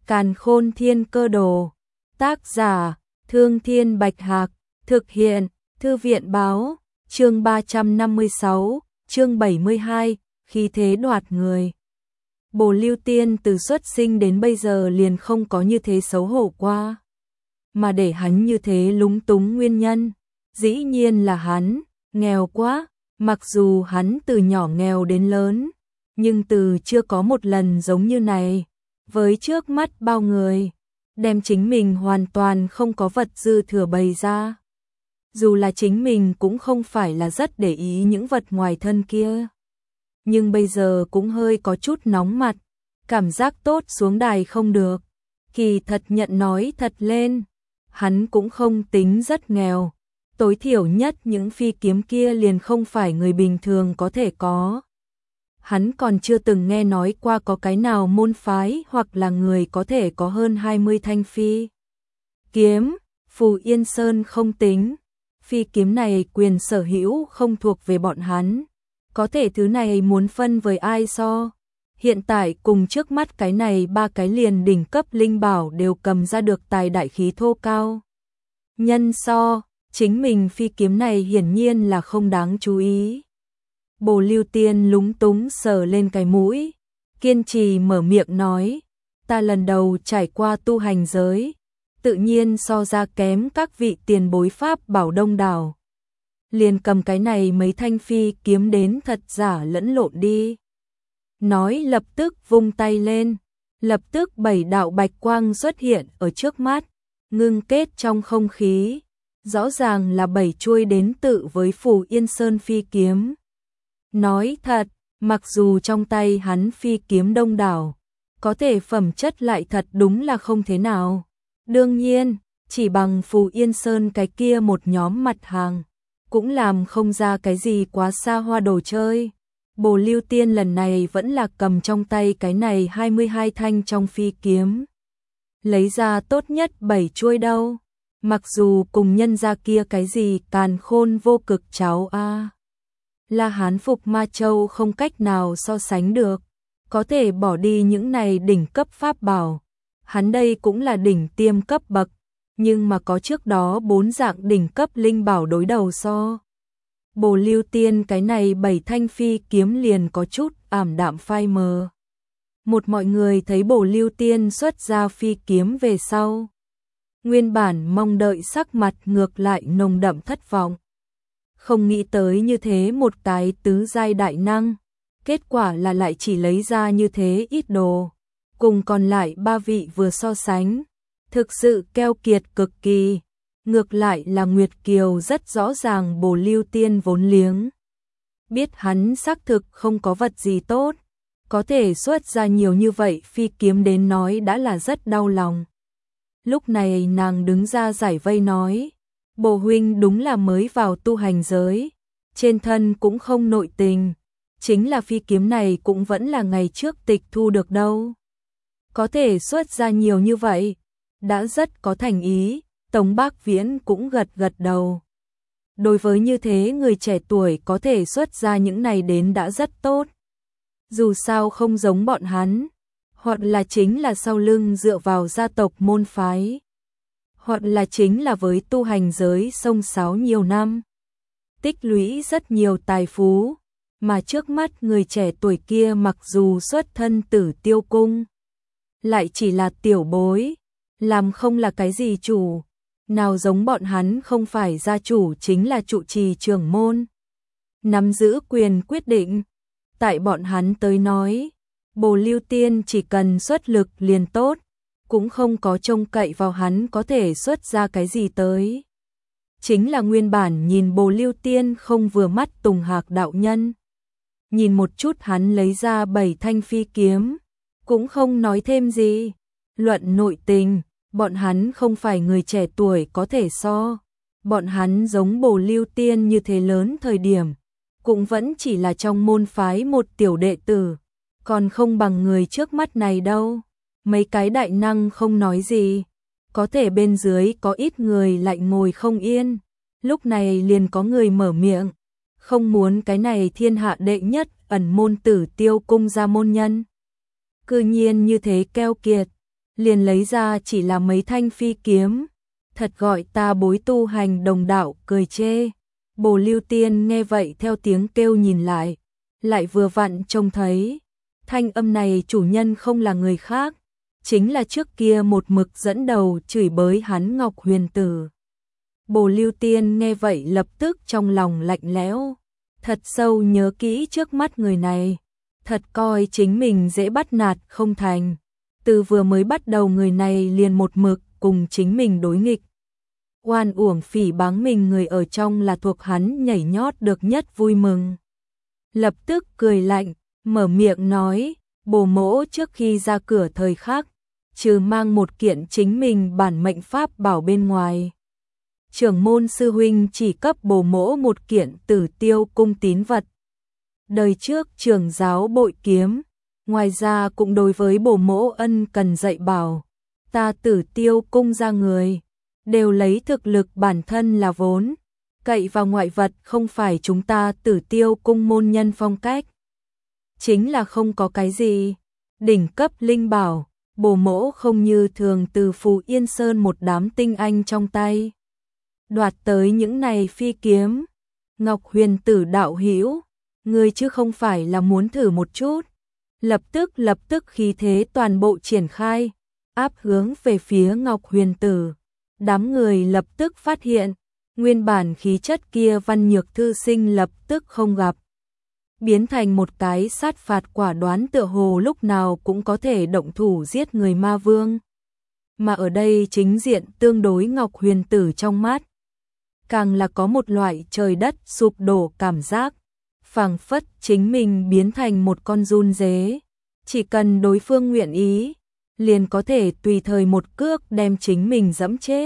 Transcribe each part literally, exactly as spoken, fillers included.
Càn Khôn Thiên Cơ Đồ. Tác giả: Thương Thiên Bạch Hạc. Thực hiện: Thư viện báo. Chương ba trăm năm mươi sáu, chương bảy mươi hai, khí thế đoạt người. Bồ Lưu Tiên từ xuất sinh đến bây giờ liền không có như thế xấu hổ qua. Mà để hắn như thế lúng túng nguyên nhân, dĩ nhiên là hắn nghèo quá. Mặc dù hắn từ nhỏ nghèo đến lớn, nhưng từ chưa có một lần giống như này, với trước mắt bao người, đem chính mình hoàn toàn không có vật dư thừa bày ra. Dù là chính mình cũng không phải là rất để ý những vật ngoài thân kia, nhưng bây giờ cũng hơi có chút nóng mặt, cảm giác tốt xuống đài không được. Kỳ thật nhận nói thật lên, hắn cũng không tính rất nghèo. Tối thiểu nhất những phi kiếm kia liền không phải người bình thường có thể có. Hắn còn chưa từng nghe nói qua có cái nào môn phái hoặc là người có thể có hơn hai mươi thanh phi kiếm. Phù Yên Sơn không tính, phi kiếm này quyền sở hữu không thuộc về bọn hắn, có thể thứ này muốn phân với ai so. Hiện tại cùng trước mắt cái này ba cái liền đỉnh cấp linh bảo đều cầm ra được tài đại khí thô cao nhân so. Chính mình phi kiếm này hiển nhiên là không đáng chú ý. Bồ Lưu Tiên lúng túng sờ lên cái mũi, kiên trì mở miệng nói, ta lần đầu trải qua tu hành giới, tự nhiên so ra kém các vị tiền bối pháp bảo đông đảo. Liền cầm cái này mấy thanh phi kiếm đến thật giả lẫn lộn đi. Nói lập tức vung tay lên, lập tức bảy đạo bạch quang xuất hiện ở trước mắt, ngưng kết trong không khí. Rõ ràng là bảy chuôi đến tự với Phù Yên Sơn phi kiếm. Nói thật, mặc dù trong tay hắn phi kiếm đông đảo, có thể phẩm chất lại thật đúng là không thế nào. Đương nhiên, chỉ bằng Phù Yên Sơn cái kia một nhóm mặt hàng, cũng làm không ra cái gì quá xa hoa đồ chơi. Bồ Lưu Tiên lần này vẫn là cầm trong tay cái này hai mươi hai thanh trong phi kiếm, lấy ra tốt nhất bảy chuôi đâu. Mặc dù cùng nhân gia kia cái gì Càn Khôn vô cực cháu a La Hán Phục Ma Châu không cách nào so sánh được, có thể bỏ đi những này đỉnh cấp pháp bảo. Hắn đây cũng là đỉnh tiêm cấp bậc, nhưng mà có trước đó bốn dạng đỉnh cấp linh bảo đối đầu so. Bồ Lưu Tiên cái này bảy thanh phi kiếm liền có chút ảm đạm phai mờ. Một mọi người thấy Bồ Lưu Tiên xuất ra phi kiếm về sau, nguyên bản mong đợi sắc mặt ngược lại nồng đậm thất vọng. Không nghĩ tới như thế một cái tứ giai đại năng, kết quả là lại chỉ lấy ra như thế ít đồ. Cùng còn lại ba vị vừa so sánh, thực sự keo kiệt cực kỳ. Ngược lại là Nguyệt Kiều rất rõ ràng Bồ Lưu Tiên vốn liếng. Biết hắn xác thực không có vật gì tốt, có thể xuất ra nhiều như vậy phi kiếm đến nói đã là rất đau lòng. Lúc này nàng đứng ra giải vây nói, Bồ huynh đúng là mới vào tu hành giới, trên thân cũng không nội tình, chính là phi kiếm này cũng vẫn là ngày trước tịch thu được đâu. Có thể xuất ra nhiều như vậy, đã rất có thành ý. Tống Bác Viễn cũng gật gật đầu. Đối với như thế người trẻ tuổi có thể xuất ra những này đến đã rất tốt. Dù sao không giống bọn hắn, hoặc là chính là sau lưng dựa vào gia tộc môn phái, hoặc là chính là với tu hành giới xông xáo nhiều năm, tích lũy rất nhiều tài phú, mà trước mắt người trẻ tuổi kia mặc dù xuất thân Tử Tiêu Cung, lại chỉ là tiểu bối, làm không là cái gì chủ, nào giống bọn hắn không phải gia chủ chính là trụ trì trưởng môn, nắm giữ quyền quyết định. Tại bọn hắn tới nói, Bồ Lưu Tiên chỉ cần xuất lực liền tốt, cũng không có trông cậy vào hắn có thể xuất ra cái gì tới. Chính là nguyên bản nhìn Bồ Lưu Tiên không vừa mắt Tùng Hạc đạo nhân. Nhìn một chút hắn lấy ra bảy thanh phi kiếm, cũng không nói thêm gì. Luận nội tình, bọn hắn không phải người trẻ tuổi có thể so. Bọn hắn giống Bồ Lưu Tiên như thế lớn thời điểm, cũng vẫn chỉ là trong môn phái một tiểu đệ tử, còn không bằng người trước mắt này đâu. Mấy cái đại năng không nói gì, có thể bên dưới có ít người lại ngồi không yên. Lúc này liền có người mở miệng, không muốn cái này thiên hạ đệ nhất ẩn môn Tử Tiêu Cung gia môn nhân cư nhiên như thế keo kiệt. liền lấy ra chỉ là mấy thanh phi kiếm, thật gọi ta bối tu hành đồng đạo cười chê. Bồ Lưu Tiên nghe vậy theo tiếng kêu nhìn lại, lại vừa vặn trông thấy, thanh âm này chủ nhân không là người khác, chính là trước kia một mực dẫn đầu chửi bới hắn Ngọc Huyền Tử. Bồ Lưu Tiên nghe vậy lập tức trong lòng lạnh lẽo, thật sâu nhớ kỹ trước mắt người này, thật coi chính mình dễ bắt nạt không thành. Từ vừa mới bắt đầu người này liền một mực cùng chính mình đối nghịch. Oan uổng phỉ báng mình người ở trong là thuộc hắn nhảy nhót được nhất vui mừng. Lập tức cười lạnh, mở miệng nói, bồ mỗ trước khi ra cửa thời khắc, trừ mang một kiện chính mình bản mệnh pháp bảo bên ngoài. Trưởng môn sư huynh chỉ cấp bồ mỗ một kiện Tử Tiêu cung tín vật. Đời trước trưởng giáo bội kiếm, ngoài ra cũng đối với bồ mỗ ân cần dạy bảo, ta Tử Tiêu cung ra người, đều lấy thực lực bản thân là vốn, cậy vào ngoại vật không phải chúng ta Tử Tiêu cung môn nhân phong cách. Chính là không có cái gì, đỉnh cấp linh bảo, bồ mỗ không như thường từ Phù Yên Sơn một đám tinh anh trong tay. Đoạt tới những này phi kiếm, Ngọc Huyền Tử đạo hữu, ngươi chứ không phải là muốn thử một chút. Lập tức lập tức khí thế toàn bộ triển khai, áp hướng về phía Ngọc Huyền Tử. Đám người lập tức phát hiện, nguyên bản khí chất kia Văn Nhược thư sinh lập tức không gặp. Biến thành một cái sát phạt quả đoán tựa hồ lúc nào cũng có thể động thủ giết người ma vương. Mà ở đây chính diện tương đối Ngọc Huyền Tử trong mắt, càng là có một loại trời đất sụp đổ cảm giác, phảng phất chính mình biến thành một con giun dế, chỉ cần đối phương nguyện ý, liền có thể tùy thời một cước đem chính mình giẫm chết.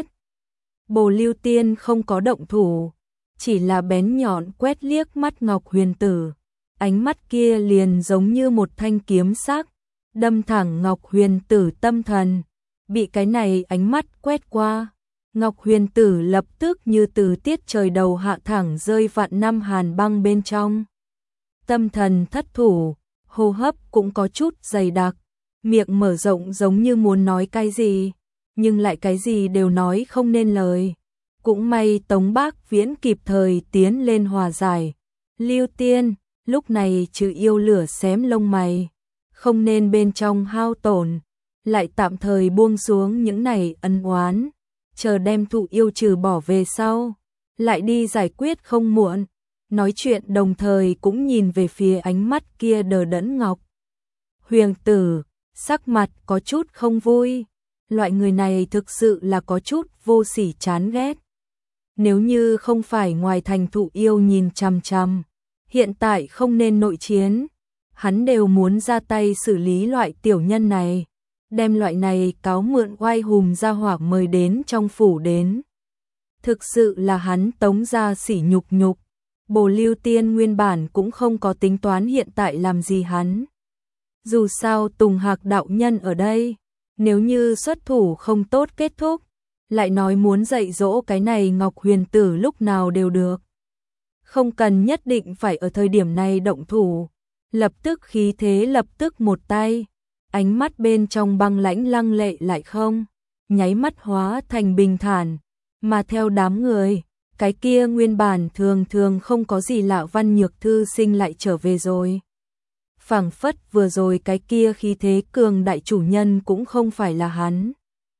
Bồ Lưu Tiên không có động thủ, chỉ là bén nhọn quét liếc mắt Ngọc Huyền Tử, ánh mắt kia liền giống như một thanh kiếm sắc, đâm thẳng Ngọc Huyền Tử tâm thần. Bị cái này ánh mắt quét qua, Ngọc Huyền Tử lập tức như từ tiết trời đầu hạ thẳng rơi vạn năm hàn băng bên trong. Tâm thần thất thủ, hô hấp cũng có chút dày đặc, miệng mở rộng giống như muốn nói cái gì, nhưng lại cái gì đều nói không nên lời. Cũng may Tống Bác Viễn kịp thời tiến lên hòa giải. Lưu Tiên, lúc này trừ yêu lửa xém lông mày, không nên bên trong hao tổn, lại tạm thời buông xuống những này ân oán, chờ đem thụ yêu trừ bỏ về sau, lại đi giải quyết không muộn. Nói chuyện đồng thời cũng nhìn về phía ánh mắt kia đờ đẫn Ngọc Huyền Tử, sắc mặt có chút không vui. Loại người này thực sự là có chút vô sỉ chán ghét. Nếu như không phải ngoài thành thụ yêu nhìn chằm chằm, hiện tại không nên nội chiến, hắn đều muốn ra tay xử lý loại tiểu nhân này, đem loại này cáo mượn oai hùng ra hỏa mời đến trong phủ đến. Thực sự là hắn Tống gia sỉ nhục nhục. Bồ Lưu Tiên nguyên bản cũng không có tính toán hiện tại làm gì hắn. Dù sao Tùng Hạc đạo nhân ở đây, nếu như xuất thủ không tốt kết thúc, lại nói muốn dạy dỗ cái này Ngọc Huyền Tử lúc nào đều được. Không cần nhất định phải ở thời điểm này động thủ, lập tức khí thế lập tức một tay, ánh mắt bên trong băng lãnh lăng lệ lại không, nháy mắt hóa thành bình thản, mà theo đám người, cái kia nguyên bản thường thường không có gì lạ Văn Nhược thư sinh lại trở về rồi. Phảng phất vừa rồi cái kia khí thế cường đại chủ nhân cũng không phải là hắn.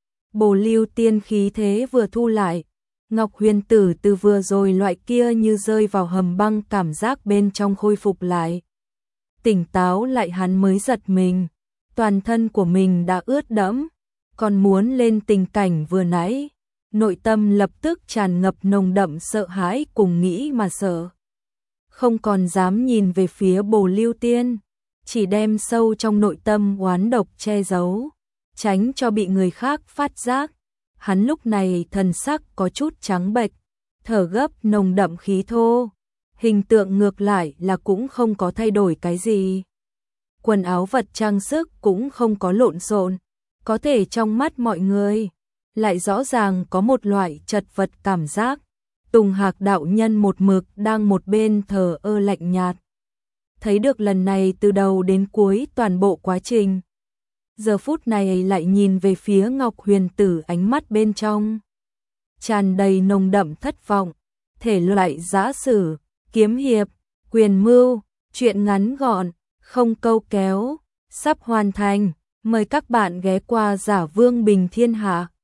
Bồ Lưu Tiên khí thế vừa thu lại, Ngọc Huyền Tử từ vừa rồi loại kia như rơi vào hầm băng cảm giác bên trong khôi phục lại. Tỉnh táo lại hắn mới giật mình, toàn thân của mình đã ướt đẫm, còn muốn lên tình cảnh vừa nãy, nội tâm lập tức tràn ngập nồng đậm sợ hãi cùng nghĩ mà sợ. Không còn dám nhìn về phía Bồ Lưu Tiên, chỉ đem sâu trong nội tâm oán độc che giấu, tránh cho bị người khác phát giác. Hắn lúc này thần sắc có chút trắng bệch, thở gấp nồng đậm khí thô, hình tượng ngược lại là cũng không có thay đổi cái gì. Quần áo vật trang sức cũng không có lộn xộn, có thể trong mắt mọi người lại rõ ràng có một loại chật vật cảm giác. Tùng Hạc đạo nhân một mực đang một bên thờ ơ lạnh nhạt. Thấy được lần này từ đầu đến cuối toàn bộ quá trình, giờ phút này lại nhìn về phía Ngọc Huyền Tử, ánh mắt bên trong tràn đầy nồng đậm thất vọng. Thể loại giã sử, kiếm hiệp, quyền mưu, truyện ngắn gọn, không câu kéo, sắp hoàn thành. Mời các bạn ghé qua Giả Vương Bình Thiên Hạ.